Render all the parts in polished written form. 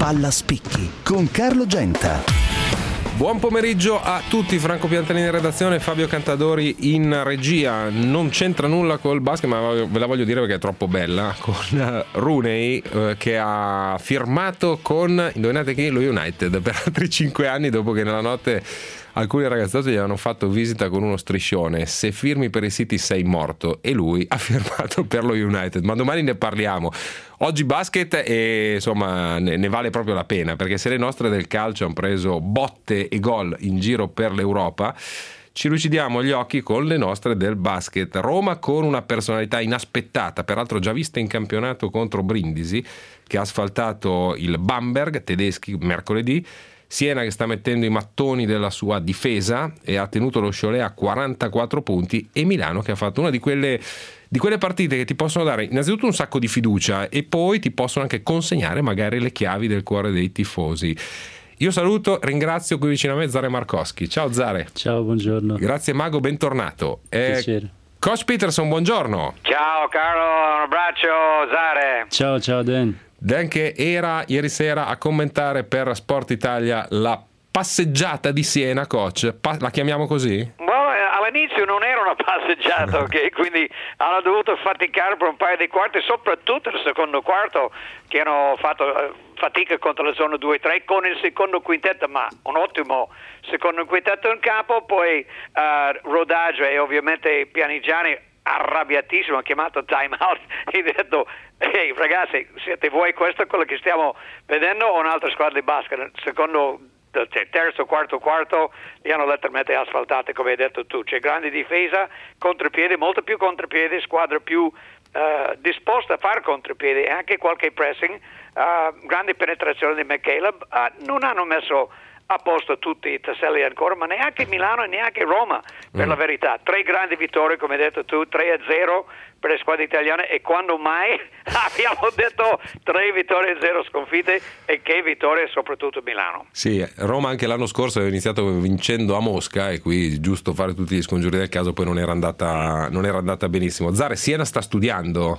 Palla Spicchi con Carlo Genta. Buon pomeriggio a tutti, Franco Piantalini in redazione, Fabio Cantadori in regia. Non c'entra nulla col basket, ma ve la voglio dire perché è troppo bella, con Rooney che ha firmato con, indovinate chi? Lo United per altri 5 anni, dopo che nella notte alcuni ragazzotti gli hanno fatto visita con uno striscione: se firmi per i City sei morto, e lui ha firmato per lo United. Ma domani ne parliamo. Oggi basket, e insomma ne vale proprio la pena, perché se le nostre del calcio hanno preso botte e gol in giro per l'Europa, ci lucidiamo gli occhi con le nostre del basket. Roma con una personalità inaspettata, peraltro già vista in campionato contro Brindisi, che ha asfaltato il Bamberg tedeschi mercoledì. Siena che sta mettendo i mattoni della sua difesa e ha tenuto lo Cholet a 44 punti, e Milano che ha fatto una di quelle partite che ti possono dare innanzitutto un sacco di fiducia e poi ti possono anche consegnare magari le chiavi del cuore dei tifosi. Io saluto, ringrazio qui vicino a me Zare Markowski. Ciao Zare. Ciao, buongiorno. Grazie Mago, bentornato. Piacere. Coach Peterson, buongiorno. Ciao Carlo, un abbraccio Zare. Ciao Dan. Dan che era ieri sera a commentare per Sport Italia la passeggiata di Siena, coach. La chiamiamo così? All'inizio non era una passeggiata, ok? Quindi hanno dovuto faticare per un paio di quarti, soprattutto il secondo quarto, che hanno fatto fatica contro la zona 2-3 con il secondo quintetto, ma un ottimo secondo quintetto in campo. Poi Rodaggio e ovviamente Pianigiani, arrabbiatissimo, ha chiamato time out e ha detto: ehi ragazzi, siete voi, questo è quello che stiamo vedendo o un'altra squadra di basket? Secondo, terzo, quarto li hanno letteralmente asfaltate, come hai detto tu. C'è grande difesa, contropiede, molto più contropiede, squadra più disposta a fare contropiede e anche qualche pressing, grande penetrazione di McCaleb. Non hanno messo a posto tutti i tasselli ancora, ma neanche Milano e neanche Roma, per la verità. 3 grandi vittorie, come hai detto tu, 3-0 per le squadre italiane, e quando mai abbiamo detto 3 vittorie e 0 sconfitte, e che vittorie, soprattutto Milano. Sì, Roma anche l'anno scorso aveva iniziato vincendo a Mosca, e qui giusto fare tutti gli scongiuri del caso, poi non era andata benissimo. Zare, Siena sta studiando,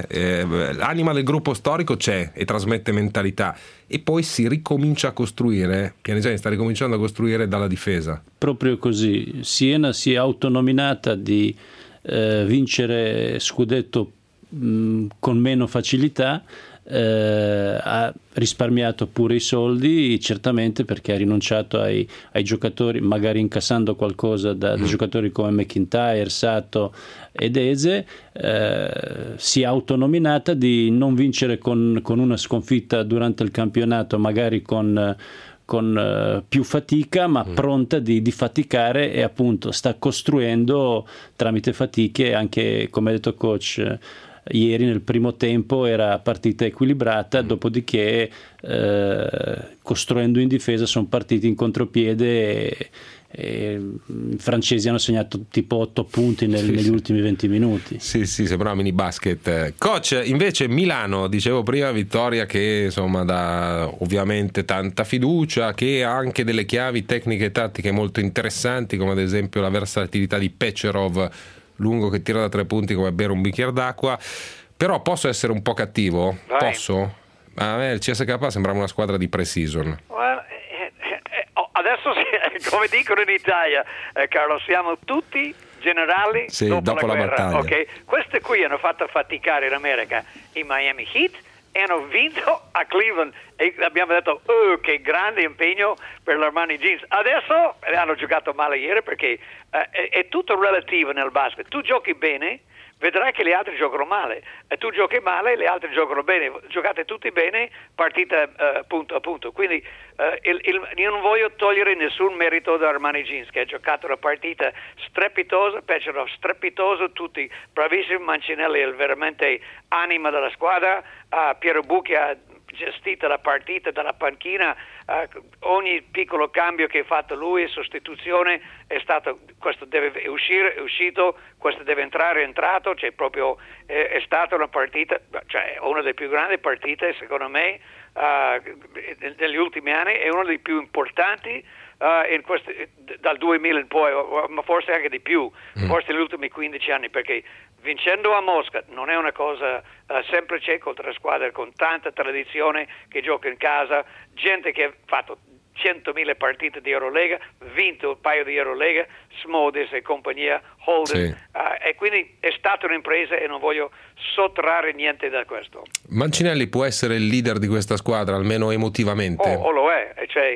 l'anima del gruppo storico c'è e trasmette mentalità, e poi si ricomincia a costruire. Pianigiani sta ricominciando a costruire dalla difesa. Proprio così. Siena si è autonominata di vincere scudetto con meno facilità, ha risparmiato pure i soldi, certamente, perché ha rinunciato ai giocatori, magari incassando qualcosa da giocatori come McIntyre, Sato ed Eze. Si è autonominata di non vincere con una sconfitta durante il campionato, magari con più fatica, ma pronta di faticare, e appunto sta costruendo tramite fatiche. Anche, come ha detto coach, ieri nel primo tempo era partita equilibrata, dopodiché costruendo in difesa sono partiti in contropiede e i francesi hanno segnato tipo 8 punti negli ultimi 20 minuti. Sì, sembrava mini basket. Coach, invece Milano, dicevo prima, vittoria che insomma dà ovviamente tanta fiducia, che ha anche delle chiavi tecniche e tattiche molto interessanti, come ad esempio la versatilità di Pecerov, lungo che tira da 3 punti come bere un bicchiere d'acqua. Però posso essere un po' cattivo? Vai. Posso? A me il CSKA sembrava una squadra di pre-season. Adesso, come dicono in Italia, Carlo, siamo tutti generali dopo la guerra. Battaglia. Okay? Queste qui hanno fatto faticare in America i Miami Heat e hanno vinto a Cleveland, e abbiamo detto che grande impegno per l'Armani Jeans. Adesso hanno giocato male ieri, perché è tutto relativo nel basket. Tu giochi bene, vedrai che gli altri giocano male, e tu giochi male, gli altri giocano bene. Giocate tutti bene, partita punto a punto. Quindi io non voglio togliere nessun merito da Armani Jeans, che ha giocato una partita strepitosa, Pecerov strepitoso, tutti bravissimi. Mancinelli è veramente anima della squadra, Piero Bucchi ha gestito la partita dalla panchina, ogni piccolo cambio che ha fatto lui, sostituzione, è stato: questo deve uscire, è uscito, questo deve entrare, è entrato. Cioè proprio è stata una partita, cioè una delle più grandi partite secondo me negli ultimi anni, è una delle più importanti dal 2000 in poi, ma forse anche di più, forse negli ultimi 15 anni, perché vincendo a Mosca non è una cosa semplice contro una squadra con tanta tradizione che gioca in casa, gente che ha fatto 100.000 partite di Eurolega, vinto un paio di Eurolega, Smodis e compagnia, Holden, sì. E quindi è stata un'impresa e non voglio sottrarre niente da questo. Mancinelli può essere il leader di questa squadra, almeno emotivamente? Lo è,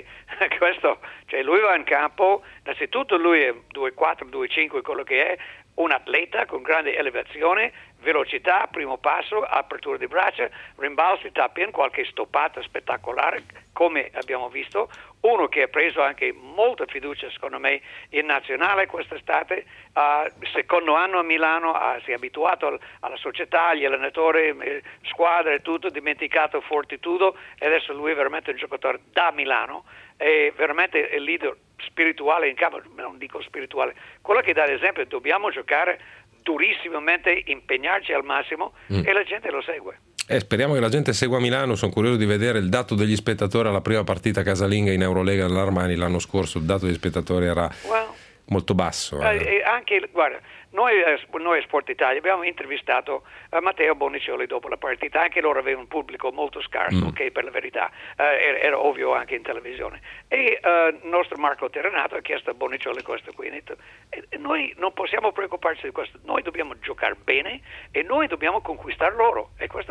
lui va in campo, innanzitutto lui è 2'4", 2'5", quello che è, un atleta con grande elevazione, velocità, primo passo, apertura di braccia, rimbalzi, tap-in, qualche stoppata spettacolare, come abbiamo visto. Uno che ha preso anche molta fiducia, secondo me, in nazionale quest'estate, secondo anno a Milano, si è abituato alla società, agli allenatori, squadre, tutto, dimenticato Fortitudo, e adesso lui è veramente un giocatore da Milano, è veramente il leader spirituale in campo, non dico spirituale, quello che dà l'esempio, dobbiamo giocare durissimamente, impegnarci al massimo e la gente lo segue. Speriamo che la gente segua Milano. Sono curioso di vedere il dato degli spettatori alla prima partita casalinga in Eurolega dell'Armani l'anno scorso. Il dato degli spettatori era molto basso. Anche, guarda, noi a Sport Italia abbiamo intervistato Matteo Bonicioli dopo la partita, anche loro avevano un pubblico molto scarso, che per la verità era ovvio anche in televisione, e il nostro Marco Terrenato ha chiesto a Bonicioli questo qui, e noi non possiamo preoccuparci di questo, noi dobbiamo giocare bene e noi dobbiamo conquistare loro, e questo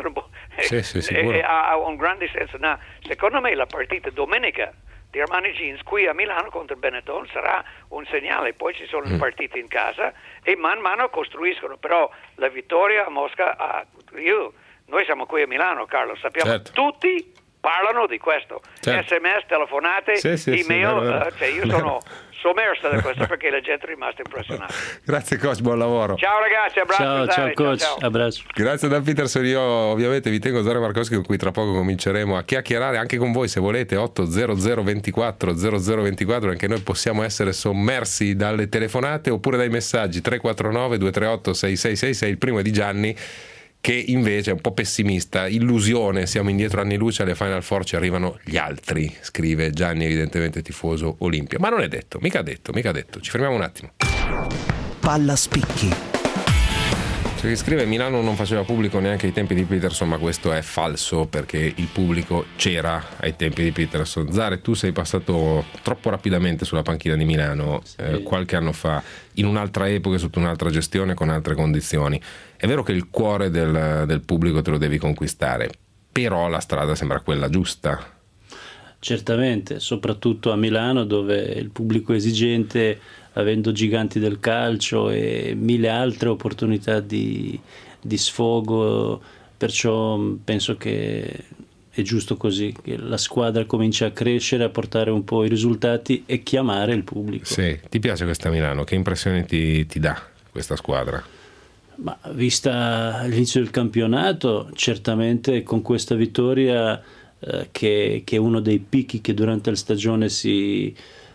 ha un grande senso. Secondo me la partita domenica di Armani Jeans qui a Milano contro Benetton sarà un segnale, poi ci sono le partite in casa e man mano costruiscono, però la vittoria a Mosca, noi siamo qui a Milano, Carlo, sappiamo, certo. Tutti parlano di questo, certo. SMS, telefonate, email, io sono sommersa da questo perché la gente è rimasta impressionata. Grazie coach, buon lavoro. Ciao ragazzi, abbraccio. Ciao coach, ciao. Abbraccio. Grazie Dan Peterson, io ovviamente vi tengo Zoran Markowski, con cui tra poco cominceremo a chiacchierare anche con voi, se volete, 80024 0024, anche noi possiamo essere sommersi dalle telefonate oppure dai messaggi 349 238 6666, il primo è di Gianni, che invece è un po' pessimista. Illusione, siamo indietro anni luce, alle Final Four ci arrivano gli altri, scrive Gianni, evidentemente tifoso Olimpia, ma non è detto, mica detto, ci fermiamo un attimo. Palla spicchi. C'è chi scrive: Milano non faceva pubblico neanche ai tempi di Peterson, ma questo è falso perché il pubblico c'era ai tempi di Peterson. Zare, tu sei passato troppo rapidamente sulla panchina di Milano, sì. Qualche anno fa, in un'altra epoca, sotto un'altra gestione, con altre condizioni. È vero che il cuore del pubblico te lo devi conquistare, però la strada sembra quella giusta. Certamente, soprattutto a Milano, dove il pubblico è esigente, avendo giganti del calcio e mille altre opportunità di sfogo, perciò penso che è giusto così, che la squadra cominci a crescere, a portare un po' i risultati e chiamare il pubblico. Sì, ti piace questa Milano? Che impressione ti dà questa squadra? Ma vista l'inizio del campionato, certamente con questa vittoria che è uno dei picchi che durante la stagione si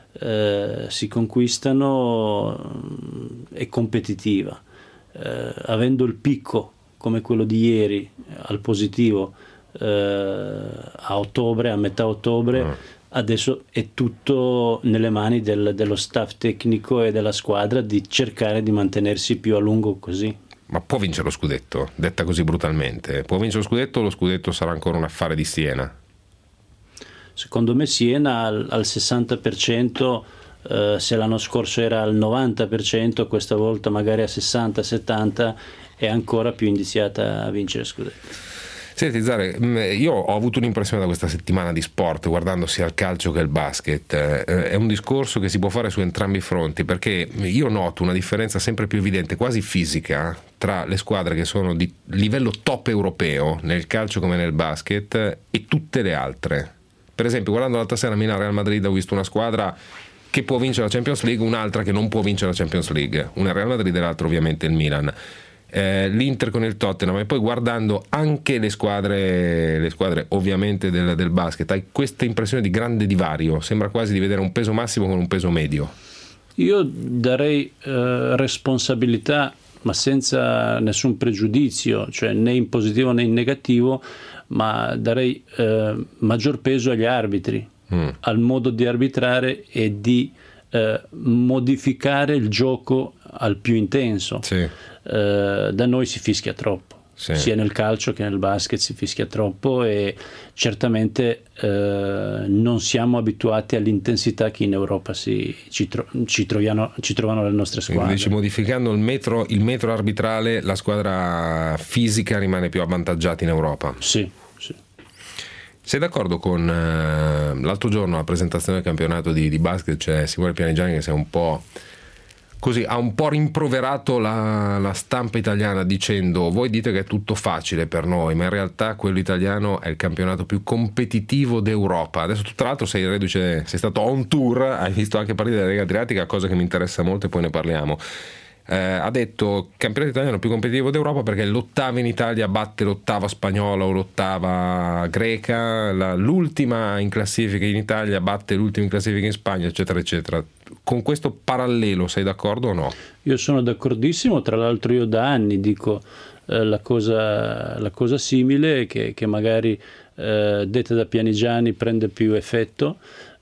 conquistano, è competitiva, avendo il picco come quello di ieri al positivo a ottobre, a metà ottobre, adesso è tutto nelle mani dello staff tecnico e della squadra di cercare di mantenersi più a lungo così. Ma può vincere lo scudetto, detta così brutalmente? Può vincere lo scudetto o lo scudetto sarà ancora un affare di Siena? Secondo me Siena al 60%, se l'anno scorso era al 90%, questa volta magari a 60-70%, è ancora più indiziata a vincere scudetto. Senti Zare, io ho avuto un'impressione da questa settimana di sport, guardando sia il calcio che il basket. È un discorso che si può fare su entrambi i fronti, perché io noto una differenza sempre più evidente, quasi fisica, tra le squadre che sono di livello top europeo nel calcio come nel basket e tutte le altre. Per esempio, guardando l'altra sera Milan-Real Madrid, ho visto una squadra che può vincere la Champions League, un'altra che non può vincere la Champions League, una il Real Madrid e l'altra ovviamente il Milan. L'Inter con il Tottenham, e poi guardando anche le squadre ovviamente del basket, hai questa impressione di grande divario, sembra quasi di vedere un peso massimo con un peso medio. Io darei responsabilità, ma senza nessun pregiudizio, cioè né in positivo né in negativo, ma darei maggior peso agli arbitri, al modo di arbitrare e di modificare il gioco al più intenso. Sì. Da noi si fischia troppo. Sì. Sia nel calcio che nel basket si fischia troppo, e certamente non siamo abituati all'intensità che in Europa ci trovano le nostre squadre. Quindi dici, modificando il metro arbitrale, la squadra fisica rimane più avvantaggiata in Europa. Sì. Sei d'accordo con l'altro giorno alla presentazione del campionato di basket c'è Simone Pianigiani che si è un po' così, ha un po' rimproverato la stampa italiana dicendo: voi dite che è tutto facile per noi, ma in realtà quello italiano è il campionato più competitivo d'Europa. Adesso tu tra l'altro sei stato on tour, hai visto anche partite della Lega Adriatica, cosa che mi interessa molto e poi ne parliamo. Ha detto campionato italiano più competitivo d'Europa perché l'ottava in Italia batte l'ottava spagnola o l'ottava greca, l'ultima in classifica in Italia batte l'ultima in classifica in Spagna, eccetera eccetera. Con questo parallelo sei d'accordo o no? Io sono d'accordissimo, tra l'altro io da anni dico la cosa simile, che magari detta da Pianigiani prende più effetto.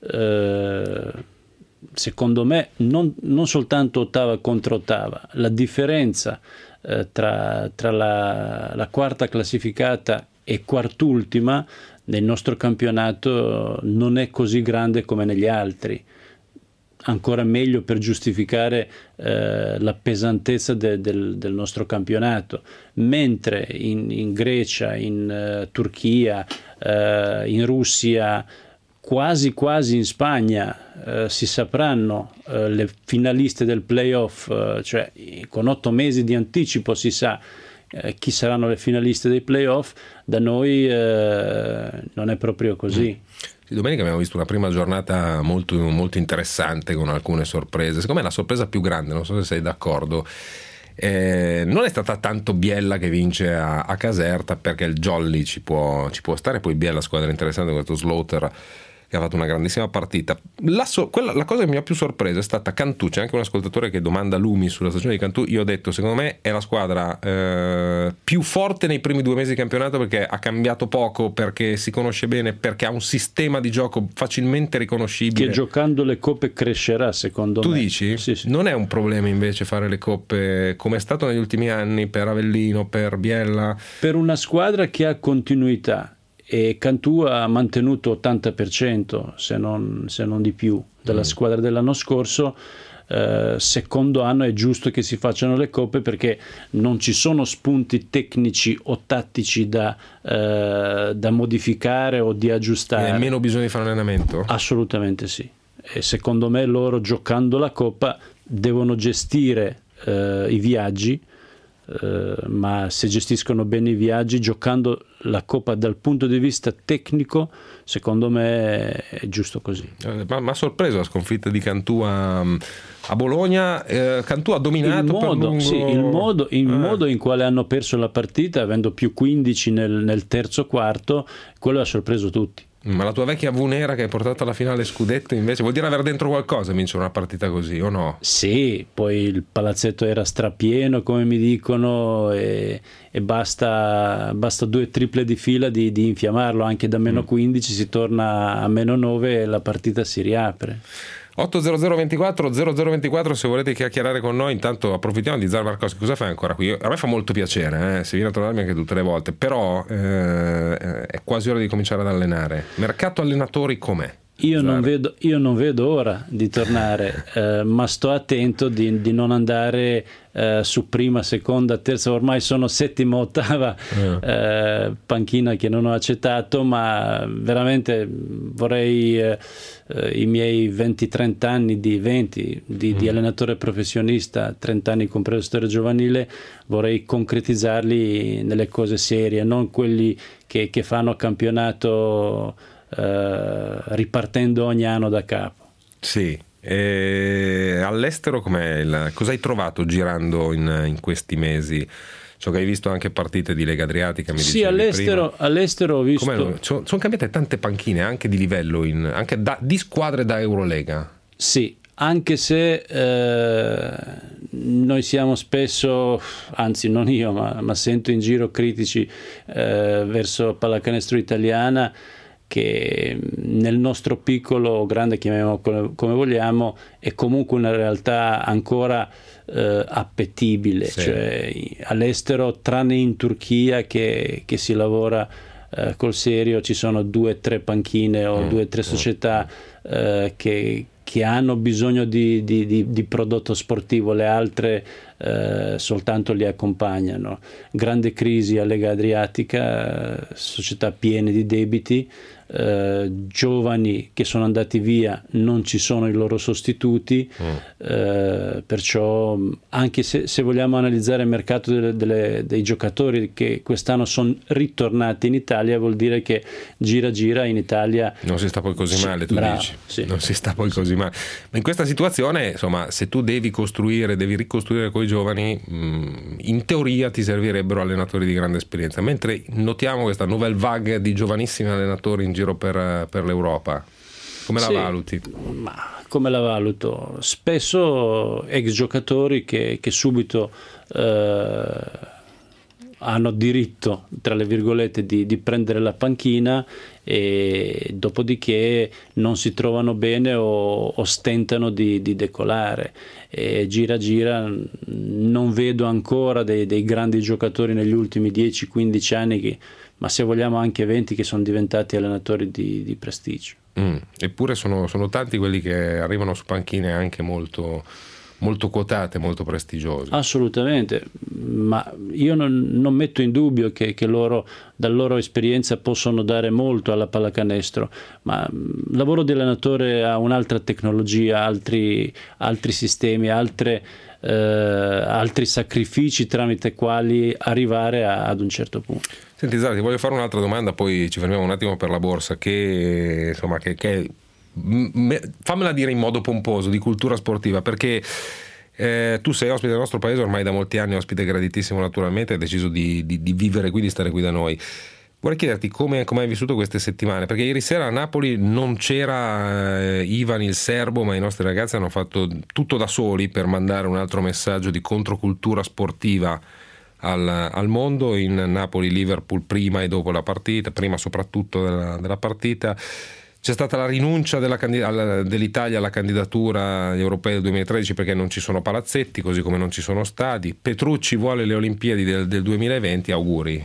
Secondo me non soltanto ottava contro ottava, la differenza tra la quarta classificata e quart'ultima nel nostro campionato non è così grande come negli altri. Ancora meglio per giustificare la pesantezza del nostro campionato, mentre in Grecia, in Turchia, in Russia, quasi in Spagna si sapranno le finaliste del playoff, cioè con 8 mesi di anticipo si sa chi saranno le finaliste dei playoff. Da noi non è proprio così. Domenica abbiamo visto una prima giornata molto, molto interessante con alcune sorprese. Secondo me la sorpresa più grande, non so se sei d'accordo, non è stata tanto Biella che vince a Caserta, perché il Jolly ci può stare, poi Biella squadra interessante con questo Slaughter che ha fatto una grandissima partita. La cosa che mi ha più sorpreso è stata Cantù. C'è anche un ascoltatore che domanda lumi sulla stagione di Cantù. Io ho detto, secondo me è la squadra più forte nei primi 2 mesi di campionato, perché ha cambiato poco, perché si conosce bene, perché ha un sistema di gioco facilmente riconoscibile, che giocando le coppe crescerà, secondo me. Tu dici? Sì. Non è un problema invece fare le coppe come è stato negli ultimi anni per Avellino, per Biella? Per una squadra che ha continuità, e Cantù ha mantenuto 80% se non di più della squadra dell'anno scorso. Secondo anno è giusto che si facciano le coppe, perché non ci sono spunti tecnici o tattici da modificare o di aggiustare. E meno bisogno di fare allenamento? Assolutamente sì. E secondo me loro, giocando la coppa, devono gestire i viaggi, ma se gestiscono bene i viaggi, giocando la Coppa dal punto di vista tecnico, secondo me è giusto così. Ma ha sorpreso la sconfitta di Cantù a Bologna. Cantù ha dominato il modo in quale hanno perso la partita, avendo più 15 nel terzo quarto, quello ha sorpreso tutti. Ma la tua vecchia V nera che hai portato alla finale scudetto invece vuol dire avere dentro qualcosa vincere una partita così, o no? Sì, poi il palazzetto era strapieno, come mi dicono, e basta 2 triple di fila di infiammarlo. Anche da meno 15 si torna a meno 9 e la partita si riapre. 800 24 0024 se volete chiacchierare con noi. Intanto approfittiamo di Zar Markowski. Cosa fai ancora qui? A me fa molto piacere, se vieni a trovarmi anche tutte le volte, però è quasi ora di cominciare ad allenare. Mercato allenatori com'è? Io non vedo ora di tornare, ma sto attento di non andare su prima, seconda, terza, ormai sono settima, ottava panchina che non ho accettato, ma veramente vorrei i miei 20-30 anni di allenatore professionista, 30 anni compreso storia giovanile, vorrei concretizzarli nelle cose serie, non quelli che fanno campionato ripartendo ogni anno da capo. Sì. All'estero cosa hai trovato girando in questi mesi? So che hai visto anche partite di Lega Adriatica. Sì, all'estero ho visto. Sono cambiate tante panchine anche di livello, anche di squadre da Eurolega. Sì, anche se noi siamo spesso, anzi non io, ma sento in giro critici verso pallacanestro italiana, che nel nostro piccolo o grande, chiamiamolo come vogliamo, è comunque una realtà ancora appetibile. Sì. Cioè, all'estero, tranne in Turchia che si lavora col serio, ci sono 2 o 3 panchine o 2 o 3 società che hanno bisogno di prodotto sportivo, le altre soltanto li accompagnano. Grande crisi a Lega Adriatica, società piene di debiti, giovani che sono andati via, non ci sono i loro sostituti, perciò anche se vogliamo analizzare il mercato dei giocatori che quest'anno sono ritornati in Italia, vuol dire che gira in Italia non si sta poi così male, tu bravo, dici sì. Non si sta poi così male, ma in questa situazione, insomma, se tu devi ricostruire coi giovani, in teoria ti servirebbero allenatori di grande esperienza, mentre notiamo questa nouvelle vague di giovanissimi allenatori in giro per l'Europa. Come la valuti? Ma come la valuto? Spesso ex giocatori che subito hanno diritto, tra le virgolette, di prendere la panchina, e dopodiché non si trovano bene o stentano di decolare, e gira non vedo ancora dei grandi giocatori negli ultimi 10-15 anni, ma se vogliamo anche 20, che sono diventati allenatori di prestigio. Eppure sono tanti quelli che arrivano su panchine anche molto quotate, molto prestigiose. Assolutamente, ma io non metto in dubbio che loro, dalla loro esperienza, possono dare molto alla pallacanestro, ma il lavoro di allenatore ha un'altra tecnologia, altri sistemi, altri sacrifici tramite quali arrivare ad un certo punto. Senti Zara, ti voglio fare un'altra domanda, poi ci fermiamo un attimo per la borsa, che insomma che fammela dire in modo pomposo, di cultura sportiva, perché tu sei ospite del nostro paese ormai da molti anni, ospite graditissimo naturalmente, hai deciso di vivere qui, di stare qui da noi. Vorrei chiederti come hai vissuto queste settimane, perché ieri sera a Napoli non c'era Ivan il serbo, ma i nostri ragazzi hanno fatto tutto da soli per mandare un altro messaggio di controcultura sportiva al mondo. In Napoli-Liverpool prima e dopo la partita, prima soprattutto della partita, c'è stata la rinuncia dell'Italia alla candidatura agli europei del 2013 perché non ci sono palazzetti, così come non ci sono stadi. Petrucci vuole le Olimpiadi del 2020, auguri.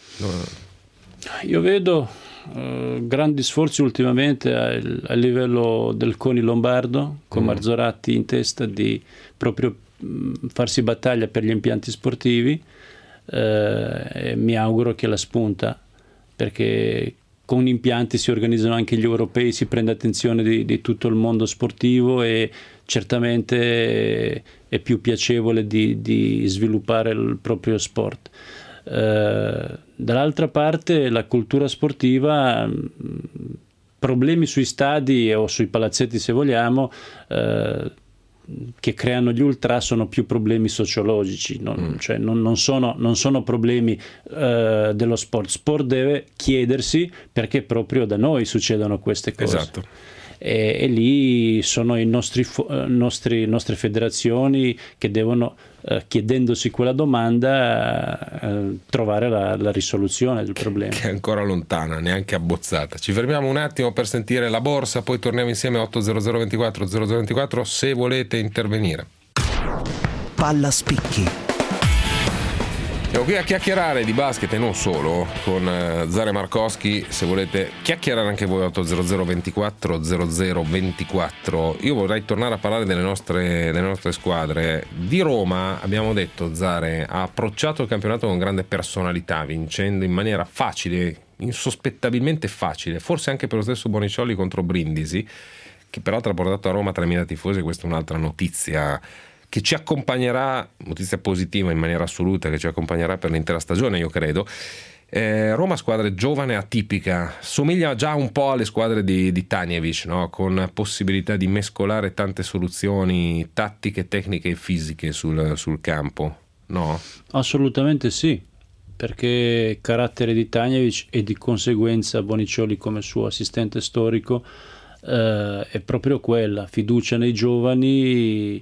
Io vedo grandi sforzi ultimamente a livello del CONI lombardo, con Marzorati in testa, di proprio farsi battaglia per gli impianti sportivi, e mi auguro che la spunta, perché con impianti si organizzano anche gli europei, si prende attenzione di tutto il mondo sportivo, e certamente è più piacevole di sviluppare il proprio sport. Dall'altra parte la cultura sportiva, problemi sui stadi o sui palazzetti se vogliamo, che creano gli ultra, sono più problemi sociologici, cioè non sono problemi dello sport. Sport deve chiedersi perché proprio da noi succedono queste cose. Esatto. E lì sono i nostre federazioni che devono, chiedendosi quella domanda, trovare la risoluzione del problema, che è ancora lontana, neanche abbozzata. Ci fermiamo un attimo per sentire la borsa, poi torniamo insieme a 80024 0024 se volete intervenire. Palla spicchi. Siamo qui a chiacchierare di basket e non solo con Zare Markowski. Se volete chiacchierare anche voi, 80024 0024. Io vorrei tornare a parlare delle nostre squadre. Di Roma abbiamo detto, Zare ha approcciato il campionato con grande personalità, vincendo in maniera facile, insospettabilmente facile, forse anche per lo stesso Boniciolli contro Brindisi, che peraltro ha portato a Roma 3.000 tifosi. Questa è un'altra notizia che ci accompagnerà, notizia positiva in maniera assoluta, che ci accompagnerà per l'intera stagione, io credo. Roma, squadra giovane, atipica, somiglia già un po' alle squadre di Tanjevic, no? Con possibilità di mescolare tante soluzioni tattiche, tecniche e fisiche sul campo, no? Assolutamente sì, perché carattere di Tanjevic e di conseguenza Boniciolli come suo assistente storico è proprio quella, fiducia nei giovani,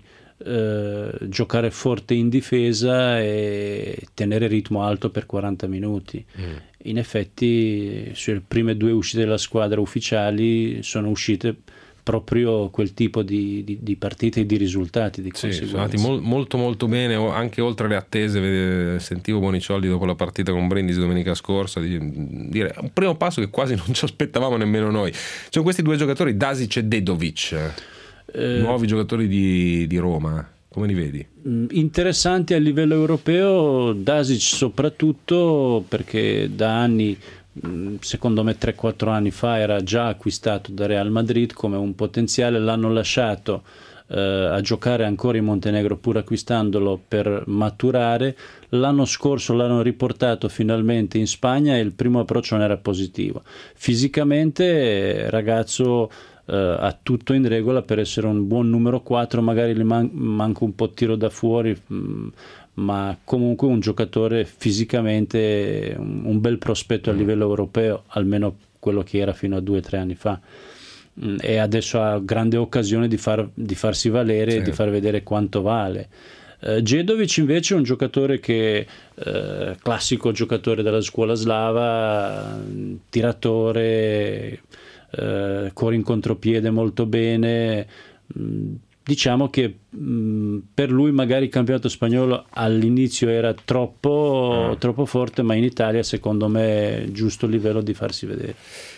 giocare forte in difesa e tenere ritmo alto per 40 minuti. in effetti sulle prime 2 uscite della squadra ufficiali sono uscite proprio quel tipo di partite e di risultati di conseguenza. Sono andati molto molto bene, anche oltre le attese. Sentivo Boniciolli dopo la partita con Brindisi domenica scorsa dire un primo passo che quasi non ci aspettavamo nemmeno noi. Sono questi 2 giocatori, Dasic e Dedovic, nuovi giocatori di Roma. Come li vedi? Interessanti a livello europeo, Dasic soprattutto perché da anni, secondo me 3-4 anni fa, era già acquistato da Real Madrid come un potenziale, l'hanno lasciato a giocare ancora in Montenegro pur acquistandolo per maturare. L'anno scorso l'hanno riportato finalmente in Spagna e il primo approccio non era positivo. Fisicamente ragazzo ha tutto in regola per essere un buon numero 4, magari gli manca un po' tiro da fuori, ma comunque un giocatore fisicamente un bel prospetto a livello europeo, almeno quello che era fino a 2-3 anni fa, e adesso ha grande occasione di farsi valere e di far vedere quanto vale. Djedovic invece è un giocatore che classico giocatore della scuola slava, tiratore, corre in contropiede molto bene. Diciamo che per lui magari il campionato spagnolo all'inizio era troppo forte, ma in Italia secondo me è giusto livello di farsi vedere.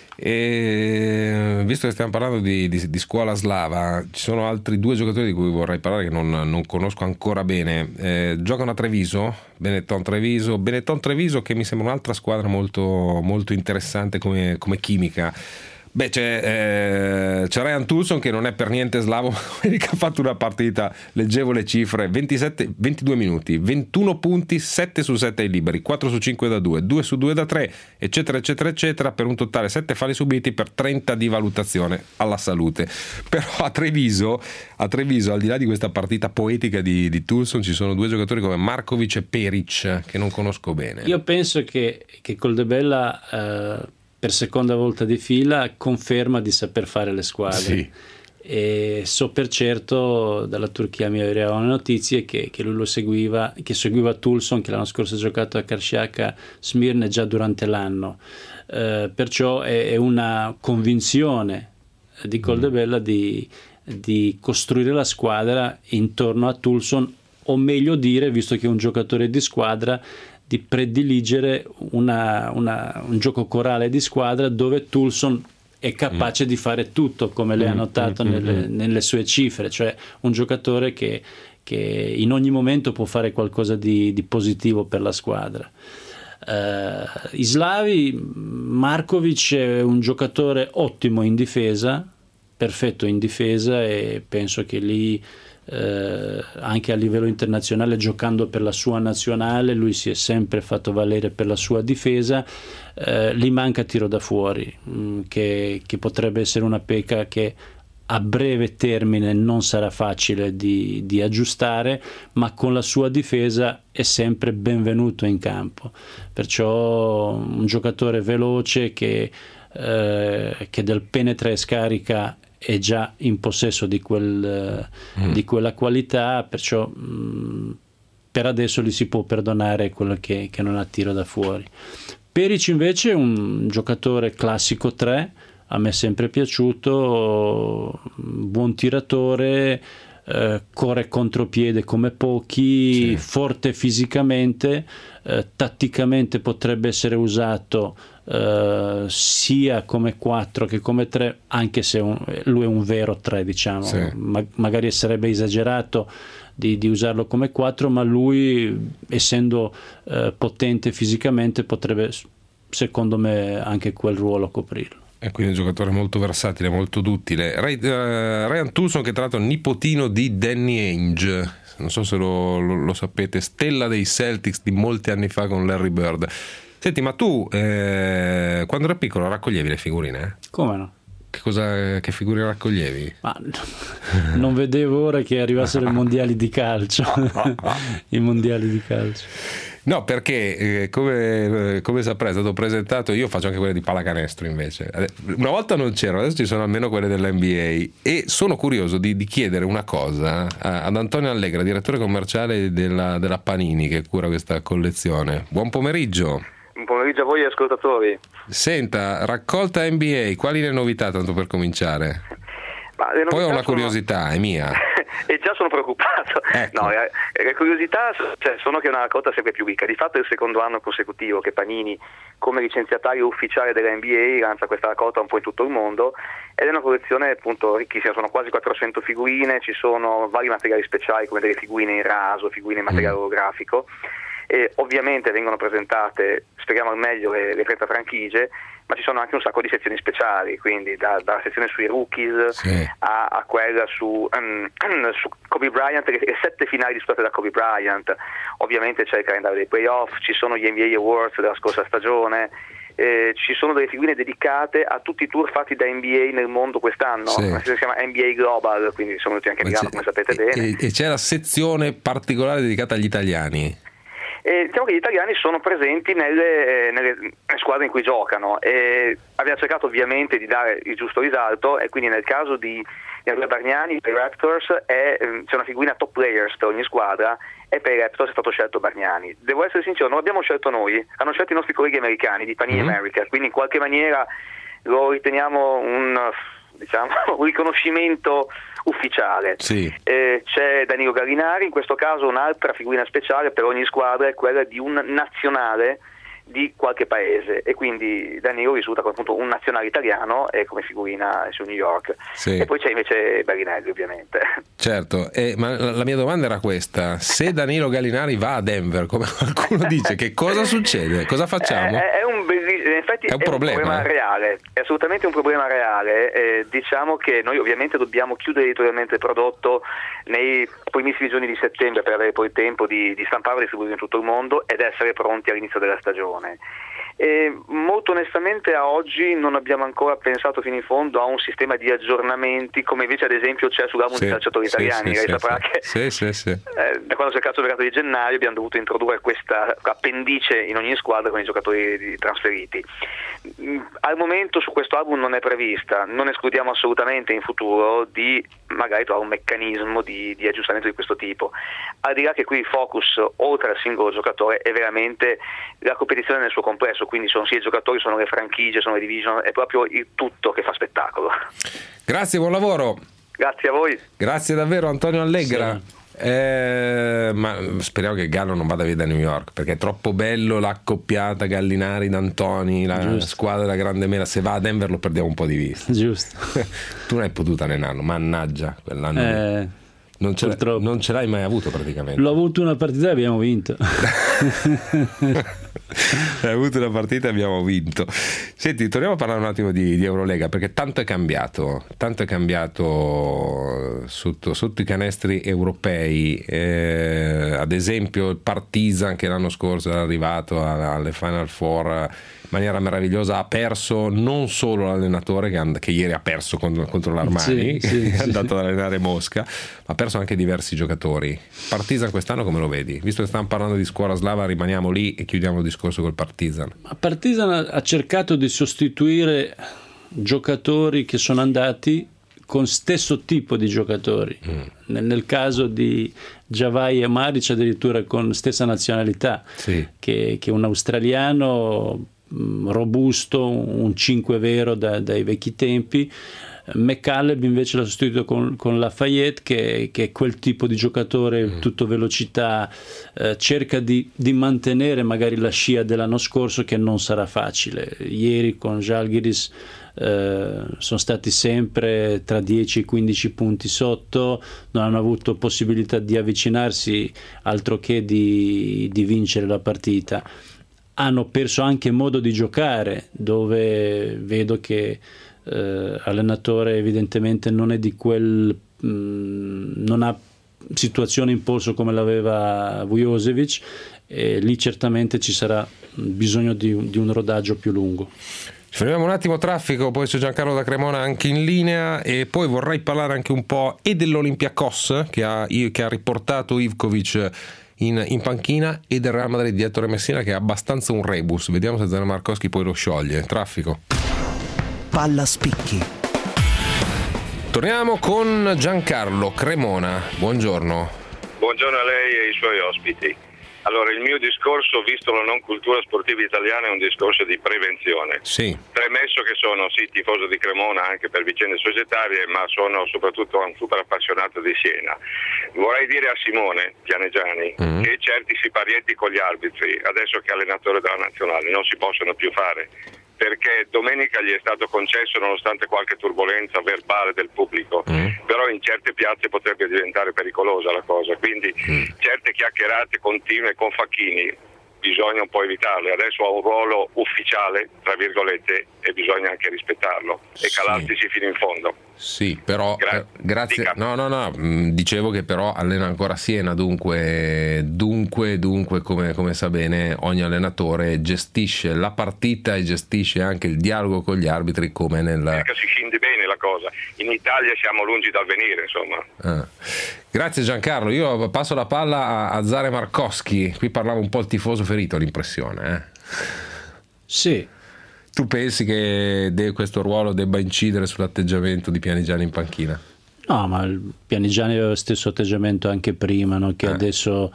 E visto che stiamo parlando di scuola slava, ci sono altri 2 giocatori di cui vorrei parlare che non conosco ancora bene. Giocano a Treviso, Benetton Treviso, che mi sembra un'altra squadra molto, molto interessante come chimica. Beh, c'è Ryan Toulson che non è per niente slavo, che ha fatto una partita, leggevo le cifre, 22 minuti, 21 punti, 7 su 7 ai liberi, 4 su 5 da 2, 2 su 2 da 3, eccetera eccetera eccetera, per un totale 7 falli subiti per 30 di valutazione alla salute. Però a Treviso, al di là di questa partita poetica di Toulson, ci sono 2 giocatori come Markovic e Peric che non conosco bene. Io penso che Coldebella per seconda volta di fila conferma di saper fare le squadre. Sì. E so per certo, dalla Turchia mi arrivavano notizie che lui lo seguiva, che seguiva Toulson, che l'anno scorso ha giocato a Karšiaka Smirne già durante l'anno, perciò è una convinzione di Coldebella di costruire la squadra intorno a Toulson, o meglio dire, visto che è un giocatore di squadra, di prediligere un gioco corale di squadra dove Toulson è capace di fare tutto, come lei ha notato nelle sue cifre, cioè un giocatore che in ogni momento può fare qualcosa di positivo per la squadra. I slavi, Markovic è un giocatore ottimo in difesa, perfetto in difesa, e penso che lì anche a livello internazionale, giocando per la sua nazionale, lui si è sempre fatto valere per la sua difesa. Gli manca tiro da fuori, che potrebbe essere una pecca che a breve termine non sarà facile di aggiustare, ma con la sua difesa è sempre benvenuto in campo. Perciò un giocatore veloce che del penetra e scarica è già in possesso di quella qualità, perciò per adesso gli si può perdonare quello che non ha tiro da fuori. Peric invece è un giocatore classico 3, a me è sempre piaciuto, buon tiratore, corre contropiede come pochi, sì, forte fisicamente, tatticamente potrebbe essere usato sia come 4 che come 3, anche se lui è un vero 3, diciamo, sì. Magari sarebbe esagerato di usarlo come 4, ma lui, essendo potente fisicamente, potrebbe, secondo me, anche quel ruolo coprirlo. E quindi un giocatore molto versatile, molto duttile. Ryan Toulson, che tra l'altro è nipotino di Danny Ainge, non so se lo sapete, stella dei Celtics di molti anni fa con Larry Bird. Senti, ma tu quando eri piccolo raccoglievi le figurine? Come no? Che figurine raccoglievi? Ma non vedevo ora che arrivassero i mondiali di calcio. I mondiali di calcio. No, perché come saprei, è stato presentato, io faccio anche quelle di pallacanestro invece. Una volta non c'erano, adesso ci sono almeno quelle dell'NBA, e sono curioso di chiedere una cosa ad Antonio Allegra, direttore commerciale della Panini, che cura questa collezione. Buon pomeriggio. pomeriggio a voi ascoltatori. Senta, raccolta NBA, quali le novità tanto per cominciare? Poi ho una curiosità, è mia. E già sono preoccupato. Ecco. No, le curiosità sono che è una raccolta sempre più ricca. Di fatto è il secondo anno consecutivo che Panini, come licenziatario ufficiale della NBA, lancia questa raccolta un po' in tutto il mondo, ed è una collezione appunto ricchissima. Sono quasi 400 figurine, ci sono vari materiali speciali come delle figurine in raso, figurine in materiale olografico, e ovviamente vengono presentate, speriamo al meglio, le 30 franchigie, ma ci sono anche un sacco di sezioni speciali, quindi dalla sezione sui rookies, sì, a quella su Kobe Bryant, le 7 finali disputate da Kobe Bryant. Ovviamente c'è il calendario dei playoff, ci sono gli NBA Awards della scorsa stagione, ci sono delle figurine dedicate a tutti i tour fatti da NBA nel mondo quest'anno, sì, si chiama NBA Global, quindi sono venuti anche a Milano, come sapete bene. E c'è la sezione particolare dedicata agli italiani. Diciamo che gli italiani sono presenti nelle squadre in cui giocano, e abbiamo cercato ovviamente di dare il giusto risalto, e quindi nel caso di Andrea Bargnani per i Raptors c'è una figurina top players per ogni squadra, e per i Raptors è stato scelto Bargnani. Devo essere sincero, non l'abbiamo scelto noi, hanno scelto i nostri colleghi americani di Panini America, quindi in qualche maniera lo riteniamo un riconoscimento ufficiale. Sì. C'è Danilo Gallinari, in questo caso un'altra figurina speciale per ogni squadra è quella di un nazionale di qualche paese, e quindi Danilo risulta come appunto un nazionale italiano e come figurina su New York. Sì. E poi c'è invece Bellinelli, ovviamente. Certo, ma la mia domanda era questa: se Danilo Gallinari va a Denver, come qualcuno dice, che cosa succede? Cosa facciamo? In effetti è un problema reale, è assolutamente un problema reale. Diciamo che noi ovviamente dobbiamo chiudere editorialmente il prodotto nei primissimi giorni di settembre per avere poi il tempo di stamparlo e distribuirlo in tutto il mondo ed essere pronti all'inizio della stagione. Molto onestamente a oggi non abbiamo ancora pensato fino in fondo a un sistema di aggiornamenti come invece ad esempio c'è sull'album dei calciatori italiani. Lei saprà che da quando c'è il calciomercato di gennaio abbiamo dovuto introdurre questa appendice in ogni squadra con i giocatori trasferiti. Al momento su questo album non è prevista, non escludiamo assolutamente in futuro di magari trovare un meccanismo di aggiustamento di questo tipo, al di là che qui il focus oltre al singolo giocatore è veramente la competizione nel suo complesso, quindi sono sia i giocatori, sono le franchigie, sono le division, è proprio il tutto che fa spettacolo. Grazie, buon lavoro. Grazie a voi. Grazie davvero Antonio Allegra. Sì. Ma speriamo che Gallo non vada via da New York, perché è troppo bello l'accoppiata Gallinari D'Antoni, la squadra della Grande Mela. Se va a Denver lo perdiamo un po' di vista. Giusto. Tu non hai potuta Nenano, mannaggia quell'anno. Non ce l'hai mai avuto praticamente. L'ho avuto una partita e abbiamo vinto. Hai avuto una partita e abbiamo vinto. Senti, torniamo a parlare un attimo di Eurolega, perché tanto è cambiato sotto i canestri europei. Ad esempio il Partizan, che l'anno scorso era arrivato alle Final Four in maniera meravigliosa, ha perso non solo l'allenatore che ieri ha perso contro l'Armani, è andato ad allenare Mosca, ma ha perso anche diversi giocatori. Partizan quest'anno come lo vedi? Visto che stiamo parlando di scuola slava, rimaniamo lì e chiudiamo il discorso col Partizan. Partizan ha cercato di sostituire giocatori che sono andati con stesso tipo di giocatori. Nel caso di Javai e Maric addirittura con stessa nazionalità, che un australiano robusto, un 5 vero dai vecchi tempi. McCaleb invece l'ha sostituito con Lafayette, che è quel tipo di giocatore tutto velocità, cerca di mantenere magari la scia dell'anno scorso, che non sarà facile. Ieri con Žalgiris sono stati sempre tra 10 e 15 punti sotto, non hanno avuto possibilità di avvicinarsi, altro che di vincere la partita. Hanno perso anche modo di giocare, dove vedo che allenatore evidentemente non è di quel non ha situazione in polso come l'aveva Vujosevic, e lì certamente ci sarà bisogno di un rodaggio più lungo. Ci fermiamo un attimo, traffico, poi c'è Giancarlo da Cremona anche in linea, e poi vorrei parlare anche un po' e dell'Olympiakos che ha riportato Ivkovic in panchina, e del Real Madrid di Ettore Messina, che è abbastanza un rebus. Vediamo se Zeno Markowski poi lo scioglie. Traffico. Palla spicchi. Torniamo con Giancarlo Cremona. Buongiorno. Buongiorno a lei e ai suoi ospiti. Allora, il mio discorso, visto la non cultura sportiva italiana, è un discorso di prevenzione. Sì. Premesso che sono tifoso di Cremona anche per vicende societarie, ma sono soprattutto un super appassionato di Siena. Vorrei dire a Simone Pianegiani che certi siparieti con gli arbitri, adesso che è allenatore della nazionale, non si possono più fare, perché domenica gli è stato concesso nonostante qualche turbolenza verbale del pubblico, però in certe piazze potrebbe diventare pericolosa la cosa, quindi certe chiacchierate continue con Facchini bisogna un po' evitarle. Adesso ha un ruolo ufficiale, tra virgolette, e bisogna anche rispettarlo e calarsi fino in fondo. Sì, però grazie. No, dicevo che però allena ancora Siena, dunque come sa bene, ogni allenatore gestisce la partita e gestisce anche il dialogo con gli arbitri come nel... Si scinde bene la cosa. In Italia siamo lungi dal venire, insomma. Grazie Giancarlo, io passo la palla a Zare Markowski. Qui parlava un po' il tifoso ferito, l'impressione. Sì. Tu pensi che questo ruolo debba incidere sull'atteggiamento di Pianigiani in panchina? No, ma Pianigiani aveva lo stesso atteggiamento anche prima, no? Che adesso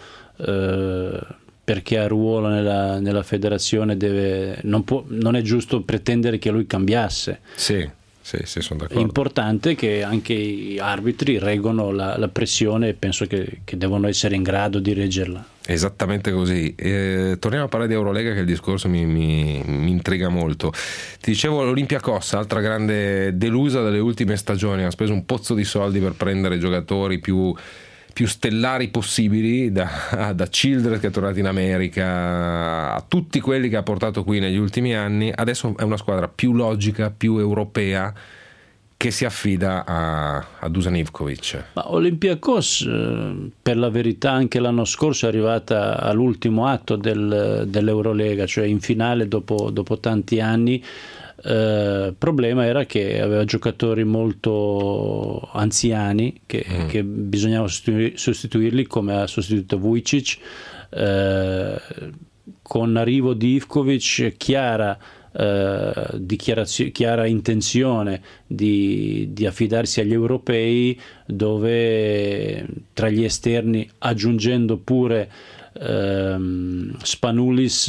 perché ha ruolo nella federazione non è giusto pretendere che lui cambiasse. Sì, sono d'accordo. È importante che anche gli arbitri reggono la pressione e penso che devono essere in grado di reggerla. Esattamente così. Torniamo a parlare di Eurolega, che il discorso mi intriga molto. Ti dicevo, l'Olympiakos, altra grande delusa delle ultime stagioni, ha speso un pozzo di soldi per prendere giocatori più stellari possibili, da Childress che è tornato in America a tutti quelli che ha portato qui negli ultimi anni. Adesso è una squadra più logica, più europea, che si affida a Dusan Ivkovic. Ma Olympiakos, per la verità, anche l'anno scorso è arrivata all'ultimo atto dell'Eurolega, cioè in finale dopo tanti anni. Il problema era che aveva giocatori molto anziani che bisognava sostituirli, come ha sostituito Vujicic. Con l'arrivo di Ivkovic, chiara intenzione di affidarsi agli europei, dove tra gli esterni, aggiungendo pure Spanoulis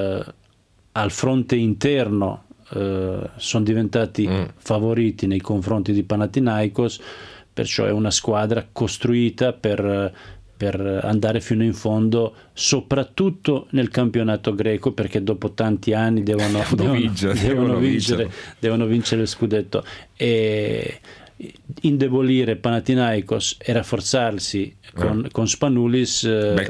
al fronte interno, sono diventati favoriti nei confronti di Panathinaikos, perciò è una squadra costruita per andare fino in fondo, soprattutto nel campionato greco, perché dopo tanti anni devono vincere il scudetto, e indebolire Panathinaikos e rafforzarsi con Spanoulis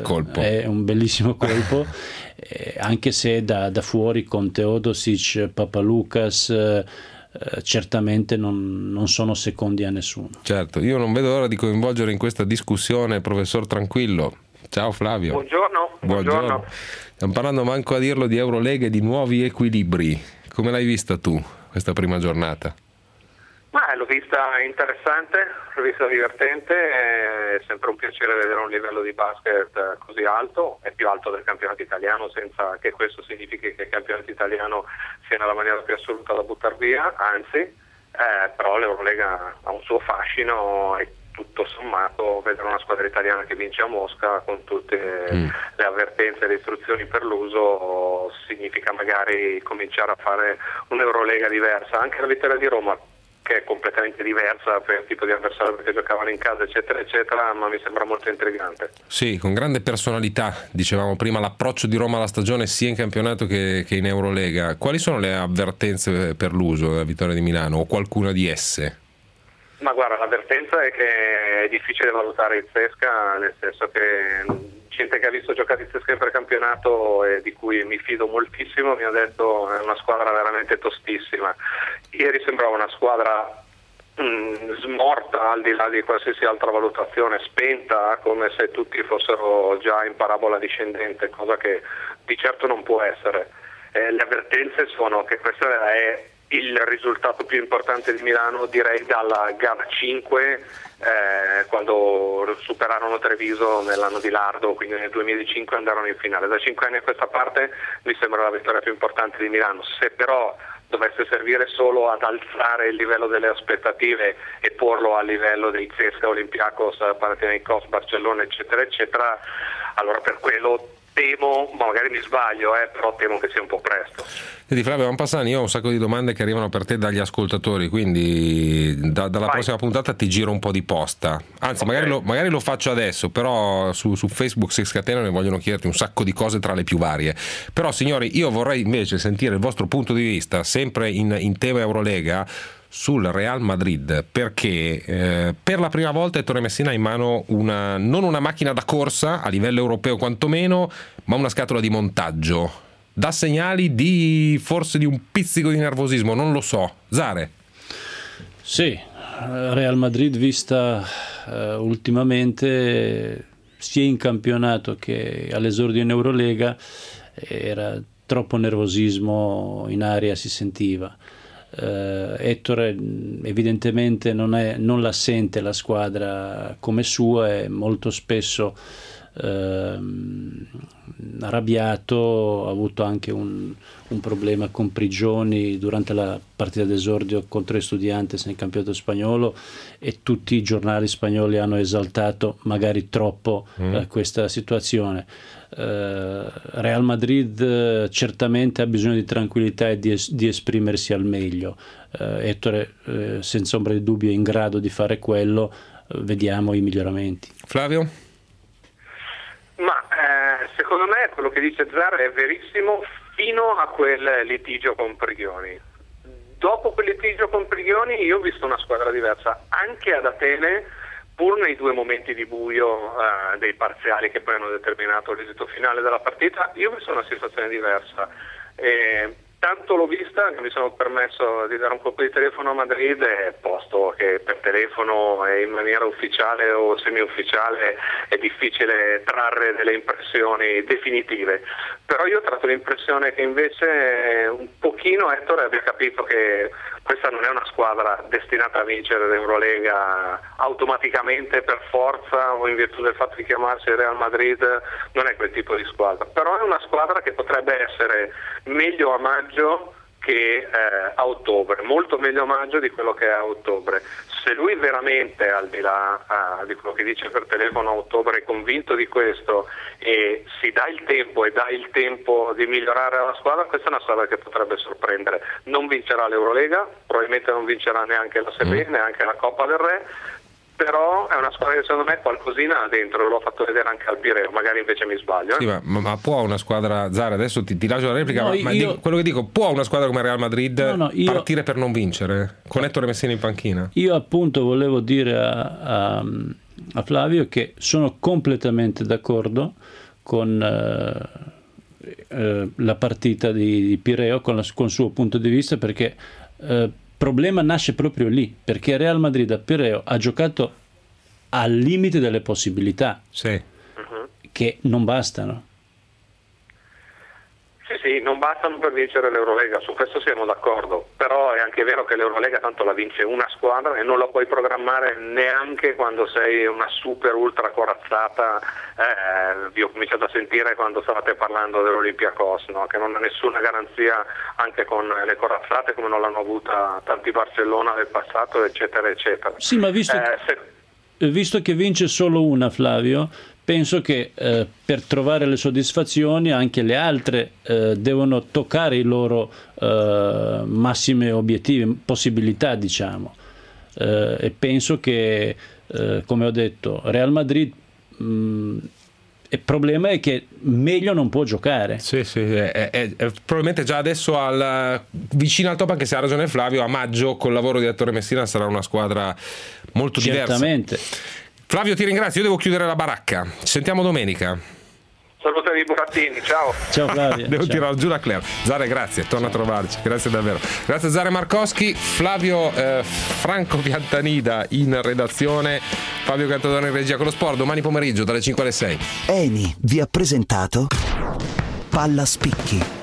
è un bellissimo colpo. Anche se da fuori con Teodosic, Papaloukas certamente non sono secondi a nessuno. Certo, io non vedo l'ora di coinvolgere in questa discussione il professor Tranquillo. Ciao Flavio. Buongiorno. Stiamo parlando, manco a dirlo, di Eurolega e di nuovi equilibri. Come l'hai vista tu questa prima giornata? L'ho vista interessante, l'ho vista divertente, è sempre un piacere vedere un livello di basket così alto, è più alto del campionato italiano, senza che questo significhi che il campionato italiano sia nella maniera più assoluta da buttare via, anzi, però l'Eurolega ha un suo fascino e tutto sommato vedere una squadra italiana che vince a Mosca con tutte le avvertenze e le istruzioni per l'uso significa magari cominciare a fare un'Eurolega diversa. Anche la vittoria di Roma, che è completamente diversa per il tipo di avversario, perché giocavano in casa eccetera eccetera, ma mi sembra molto intrigante. Sì, con grande personalità, dicevamo prima, l'approccio di Roma alla stagione sia in campionato che in Eurolega. Quali sono le avvertenze per l'uso della vittoria di Milano, o qualcuna di esse? Ma guarda, l'avvertenza è che è difficile valutare il Zesca, nel senso che gente che ha visto giocare il Zesca in precampionato e di cui mi fido moltissimo mi ha detto è una squadra veramente tostissima. Ieri sembrava una squadra smorta, al di là di qualsiasi altra valutazione, spenta, come se tutti fossero già in parabola discendente, cosa che di certo non può essere. Le avvertenze sono che questo è il risultato più importante di Milano, direi dalla gara 5, quando superarono Treviso nell'anno di Lardo, quindi nel 2005 andarono in finale. Da 5 anni a questa parte mi sembra la vittoria più importante di Milano. Se però dovesse servire solo ad alzare il livello delle aspettative e porlo a livello dei Zesca, Olympiakos, Panathinaikos, Barcellona eccetera eccetera, allora per quello temo, magari mi sbaglio, però temo che sia un po' presto. Senti Flavio, vamo passando, io ho un sacco di domande che arrivano per te dagli ascoltatori, quindi dalla prossima puntata ti giro un po' di posta, anzi okay. magari lo faccio adesso, però su Facebook si scatenano e vogliono chiederti un sacco di cose tra le più varie. Però signori, io vorrei invece sentire il vostro punto di vista, sempre in tema Eurolega, sul Real Madrid, perché per la prima volta Ettore Messina ha in mano non una macchina da corsa a livello europeo quantomeno, ma una scatola di montaggio. Dà segnali forse di un pizzico di nervosismo, non lo so. Zare? Sì, Real Madrid vista ultimamente sia in campionato che all'esordio in Eurolega, era troppo nervosismo in aria, si sentiva. Ettore evidentemente non la sente la squadra come sua, e molto spesso arrabbiato, ha avuto anche un problema con Prigioni durante la partita d'esordio contro gli Estudiantes nel campionato spagnolo, e tutti i giornali spagnoli hanno esaltato magari troppo questa situazione. Real Madrid certamente ha bisogno di tranquillità e di esprimersi al meglio. Ettore senza ombra di dubbio è in grado di fare quello, vediamo i miglioramenti. Flavio? Ma secondo me quello che dice Zara è verissimo fino a quel litigio con Prigioni. Dopo quel litigio con Prigioni io ho visto una squadra diversa anche ad Atene, pur nei due momenti di buio dei parziali che poi hanno determinato l'esito finale della partita. Io ho visto una situazione diversa. Tanto l'ho vista che mi sono permesso di dare un colpo di telefono a Madrid, posto che per telefono e in maniera ufficiale o semi-ufficiale è difficile trarre delle impressioni definitive. Però io ho tratto l'impressione che invece un pochino Ettore abbia capito che questa non è una squadra destinata a vincere l'Eurolega automaticamente per forza o in virtù del fatto di chiamarsi Real Madrid, non è quel tipo di squadra, però è una squadra che potrebbe essere meglio a maggio che a ottobre, molto meglio a maggio di quello che è a ottobre. Se lui veramente, al di là di quello che dice per telefono a ottobre, è convinto di questo e si dà il tempo e dà il tempo di migliorare la squadra, questa è una squadra che potrebbe sorprendere. Non vincerà l'Eurolega, probabilmente non vincerà neanche la Serie B, neanche la Coppa del Re, però è una squadra che secondo me qualcosina ha dentro, l'ho fatto vedere anche al Pireo, magari invece mi sbaglio. Sì, ma può una squadra, Zara, adesso ti lascio la replica, quello che dico, può una squadra come Real Madrid partire per non vincere con Ettore Messina in panchina? Io appunto volevo dire a Flavio che sono completamente d'accordo con la partita di Pireo, con il suo punto di vista, perché problema nasce proprio lì, perché Real Madrid a Pireo ha giocato al limite delle possibilità, che non bastano. Sì, non bastano per vincere l'Eurolega, su questo siamo d'accordo, però è anche vero che l'Eurolega tanto la vince una squadra e non la puoi programmare neanche quando sei una super ultra corazzata. Vi ho cominciato a sentire quando stavate parlando dell'Olympiacos, no? Che non ha nessuna garanzia anche con le corazzate, come non l'hanno avuta tanti Barcellona del passato, eccetera eccetera. Sì, ma visto che vince solo una, Flavio, penso che per trovare le soddisfazioni anche le altre devono toccare i loro massimi obiettivi, possibilità, diciamo, e penso che come ho detto Real Madrid il problema è che meglio non può giocare. Sì, è probabilmente già adesso vicino al top, anche se ha ragione Flavio, a maggio col lavoro di Ettore Messina sarà una squadra molto certamente diversa. Flavio, ti ringrazio, io devo chiudere la baracca, ci sentiamo domenica. Salutavi i burattini, ciao. Ciao Flavio. Devo tirare giù la Claire. Zare, grazie, torna a trovarci, grazie davvero. Grazie Zare Markowski, Flavio Franco Piantanida in redazione, Fabio Cantadone in regia con lo sport, domani pomeriggio dalle 5 alle 6. Eni vi ha presentato Palla Spicchi.